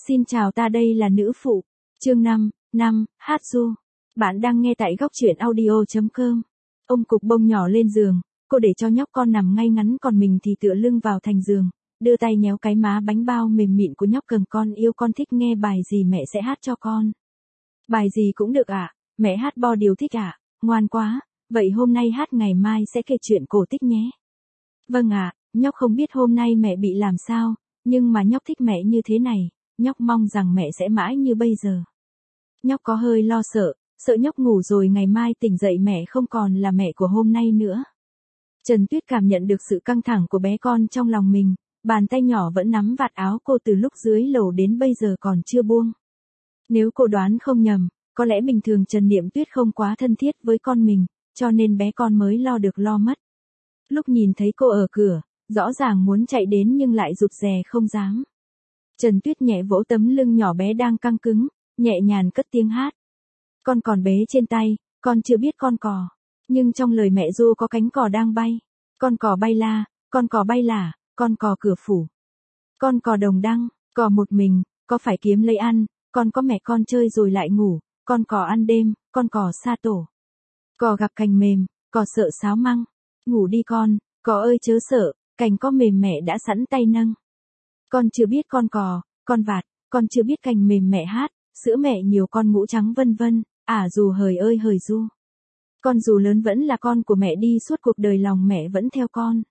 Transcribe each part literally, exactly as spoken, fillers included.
Xin chào, ta đây là nữ phụ. Chương năm, năm, hát ru. Bạn đang nghe tại góc truyện audio chấm com. Ôm cục bông nhỏ lên giường, cô để cho nhóc con nằm ngay ngắn còn mình thì tựa lưng vào thành giường, đưa tay nhéo cái má bánh bao mềm mịn của nhóc. Cầm con yêu, con thích nghe bài gì mẹ sẽ hát cho con. Bài gì cũng được ạ, à? Mẹ hát bo điều thích ạ, à? Ngoan quá, vậy hôm nay hát, ngày mai sẽ kể chuyện cổ tích nhé. Vâng ạ, à, nhóc không biết hôm nay mẹ bị làm sao, nhưng mà nhóc thích mẹ như thế này, nhóc mong rằng mẹ sẽ mãi như bây giờ. Nhóc có hơi lo sợ, sợ nhóc ngủ rồi ngày mai tỉnh dậy mẹ không còn là mẹ của hôm nay nữa. Trần Tuyết cảm nhận được sự căng thẳng của bé con trong lòng mình, bàn tay nhỏ vẫn nắm vạt áo cô từ lúc dưới lầu đến bây giờ còn chưa buông. Nếu cô đoán không nhầm, có lẽ bình thường Trần Niệm Tuyết không quá thân thiết với con mình, cho nên bé con mới lo được lo mất. Lúc nhìn thấy cô ở cửa, rõ ràng muốn chạy đến nhưng lại rụt rè không dám. Trần Tuyết nhẹ vỗ tấm lưng nhỏ bé đang căng cứng, nhẹ nhàng cất tiếng hát. Con còn bế trên tay, con chưa biết con cò. Nhưng trong lời mẹ ru có cánh cò đang bay. Con cò bay la, con cò bay lả, con cò cửa phủ. Con cò đồng đăng, cò một mình, có phải kiếm lấy ăn, con có mẹ con chơi rồi lại ngủ, con cò ăn đêm, con cò xa tổ. Cò gặp cành mềm, cò sợ sáo măng. Ngủ đi con, cò ơi chớ sợ, cành có mềm mẹ đã sẵn tay nâng. Con chưa biết con cò, con vạt, con chưa biết cành mềm mẹ hát, sữa mẹ nhiều con ngũ trắng vân vân, ả dù hời ơi hời du. Con dù lớn vẫn là con của mẹ, đi suốt cuộc đời lòng mẹ vẫn theo con.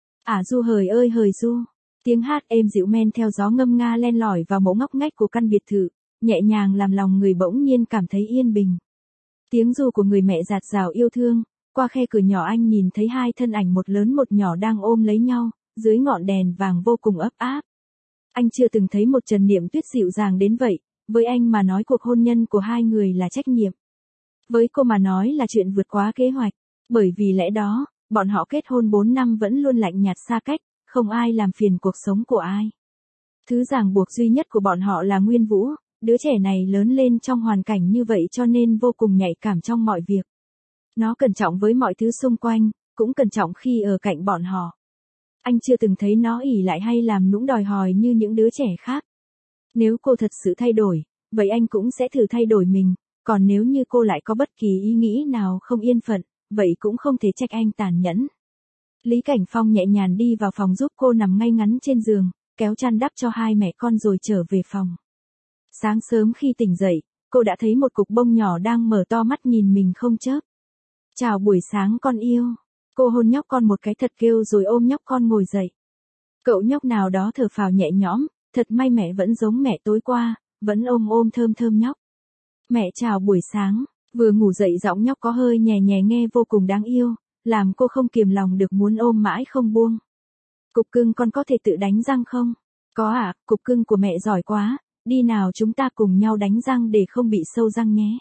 Ả du hời ơi hời du. Tiếng hát êm dịu men theo gió ngâm nga len lỏi vào mẫu ngóc ngách của căn biệt thự, nhẹ nhàng làm lòng người bỗng nhiên cảm thấy yên bình. Tiếng ru của người mẹ dạt dào yêu thương, qua khe cửa nhỏ anh nhìn thấy hai thân ảnh một lớn một nhỏ đang ôm lấy nhau, dưới ngọn đèn vàng vô cùng ấp áp. Anh chưa từng thấy một Trần Niệm Tuyết dịu dàng đến vậy, với anh mà nói cuộc hôn nhân của hai người là trách nhiệm. Với cô mà nói là chuyện vượt quá kế hoạch, bởi vì lẽ đó, bọn họ kết hôn bốn năm vẫn luôn lạnh nhạt xa cách, không ai làm phiền cuộc sống của ai. Thứ ràng buộc duy nhất của bọn họ là Nguyên Vũ, đứa trẻ này lớn lên trong hoàn cảnh như vậy cho nên vô cùng nhạy cảm trong mọi việc. Nó cẩn trọng với mọi thứ xung quanh, cũng cẩn trọng khi ở cạnh bọn họ. Anh chưa từng thấy nó ỷ lại hay làm nũng đòi hỏi như những đứa trẻ khác. Nếu cô thật sự thay đổi, vậy anh cũng sẽ thử thay đổi mình, còn nếu như cô lại có bất kỳ ý nghĩ nào không yên phận, vậy cũng không thể trách anh tàn nhẫn. Lý Cảnh Phong nhẹ nhàng đi vào phòng giúp cô nằm ngay ngắn trên giường, kéo chăn đắp cho hai mẹ con rồi trở về phòng. Sáng sớm khi tỉnh dậy, cô đã thấy một cục bông nhỏ đang mở to mắt nhìn mình không chớp. Chào buổi sáng con yêu. Cô hôn nhóc con một cái thật kêu rồi ôm nhóc con ngồi dậy. Cậu nhóc nào đó thở phào nhẹ nhõm, thật may mẹ vẫn giống mẹ tối qua, vẫn ôm ôm thơm thơm nhóc. Mẹ chào buổi sáng, vừa ngủ dậy giọng nhóc có hơi nhè nhè nghe vô cùng đáng yêu, làm cô không kiềm lòng được muốn ôm mãi không buông. Cục cưng con có thể tự đánh răng không? Có ạ, à, cục cưng của mẹ giỏi quá, đi nào chúng ta cùng nhau đánh răng để không bị sâu răng nhé.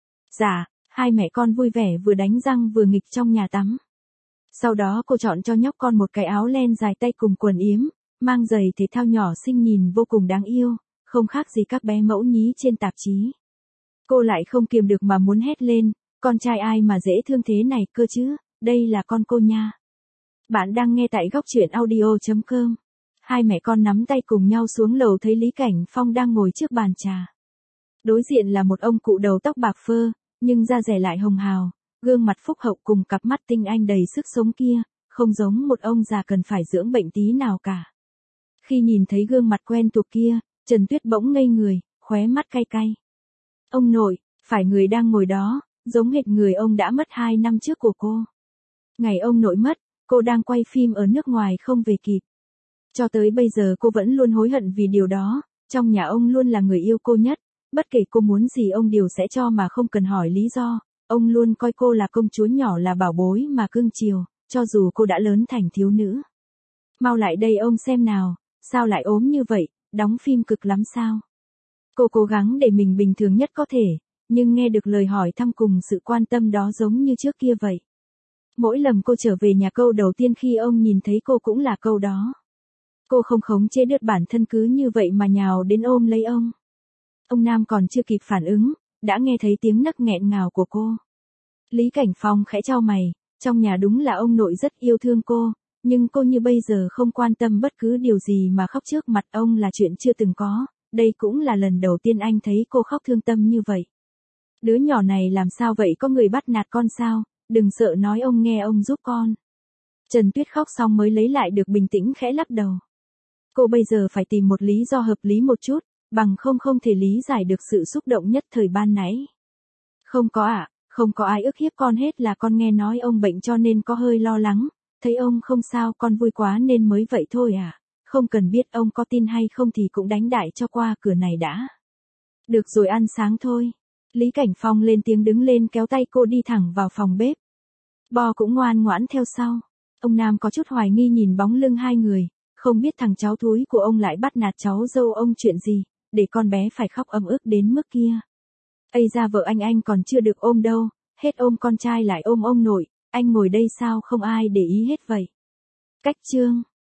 Dạ, hai mẹ con vui vẻ vừa đánh răng vừa nghịch trong nhà tắm. Sau đó cô chọn cho nhóc con một cái áo len dài tay cùng quần yếm, mang giày thể thao nhỏ xinh nhìn vô cùng đáng yêu, không khác gì các bé mẫu nhí trên tạp chí. Cô lại không kiềm được mà muốn hét lên, con trai ai mà dễ thương thế này cơ chứ, đây là con cô nha. Bạn đang nghe tại góc truyện audio chấm com. Hai mẹ con nắm tay cùng nhau xuống lầu thấy Lý Cảnh Phong đang ngồi trước bàn trà. Đối diện là một ông cụ đầu tóc bạc phơ, nhưng da dẻ lại hồng hào, gương mặt phúc hậu cùng cặp mắt tinh anh đầy sức sống kia, không giống một ông già cần phải dưỡng bệnh tí nào cả. Khi nhìn thấy gương mặt quen thuộc kia, Trần Tuyết bỗng ngây người, khóe mắt cay cay. Ông nội, phải người đang ngồi đó, giống hệt người ông đã mất hai năm trước của cô. Ngày ông nội mất, cô đang quay phim ở nước ngoài không về kịp. Cho tới bây giờ cô vẫn luôn hối hận vì điều đó, trong nhà ông luôn là người yêu cô nhất, bất kể cô muốn gì ông đều sẽ cho mà không cần hỏi lý do, ông luôn coi cô là công chúa nhỏ là bảo bối mà cưng chiều, cho dù cô đã lớn thành thiếu nữ. Mau lại đây ông xem nào, sao lại ốm như vậy, đóng phim cực lắm sao? Cô cố gắng để mình bình thường nhất có thể, nhưng nghe được lời hỏi thăm cùng sự quan tâm đó giống như trước kia vậy. Mỗi lần cô trở về nhà câu đầu tiên khi ông nhìn thấy cô cũng là câu đó. Cô không khống chế được bản thân cứ như vậy mà nhào đến ôm lấy ông. Ông Nam còn chưa kịp phản ứng, đã nghe thấy tiếng nấc nghẹn ngào của cô. Lý Cảnh Phong khẽ chau mày, trong nhà đúng là ông nội rất yêu thương cô, nhưng cô như bây giờ không quan tâm bất cứ điều gì mà khóc trước mặt ông là chuyện chưa từng có, Đây cũng là lần đầu tiên anh thấy cô khóc thương tâm như vậy. Đứa nhỏ này làm sao vậy, có người bắt nạt con sao, đừng sợ nói ông nghe ông giúp con. Trần Tuyết khóc xong mới lấy lại được bình tĩnh, khẽ lắc đầu. Cô bây giờ phải tìm một lý do hợp lý một chút, bằng không không thể lý giải được sự xúc động nhất thời ban nãy. Không có ạ, à, không có ai ức hiếp con hết, là con nghe nói ông bệnh cho nên có hơi lo lắng, thấy ông không sao con vui quá nên mới vậy thôi à, không cần biết ông có tin hay không thì cũng đánh đại cho qua cửa này đã. Được rồi, ăn sáng thôi. Lý Cảnh Phong lên tiếng đứng lên kéo tay cô đi thẳng vào phòng bếp. Bo cũng ngoan ngoãn theo sau. Ông Nam có chút hoài nghi nhìn bóng lưng hai người, không biết thằng cháu thúi của ông lại bắt nạt cháu dâu ông chuyện gì, để con bé phải khóc ầm ức đến mức kia. Ây ra vợ anh anh còn chưa được ôm đâu, hết ôm con trai lại ôm ông nội, anh ngồi đây sao không ai để ý hết vậy. Cách chương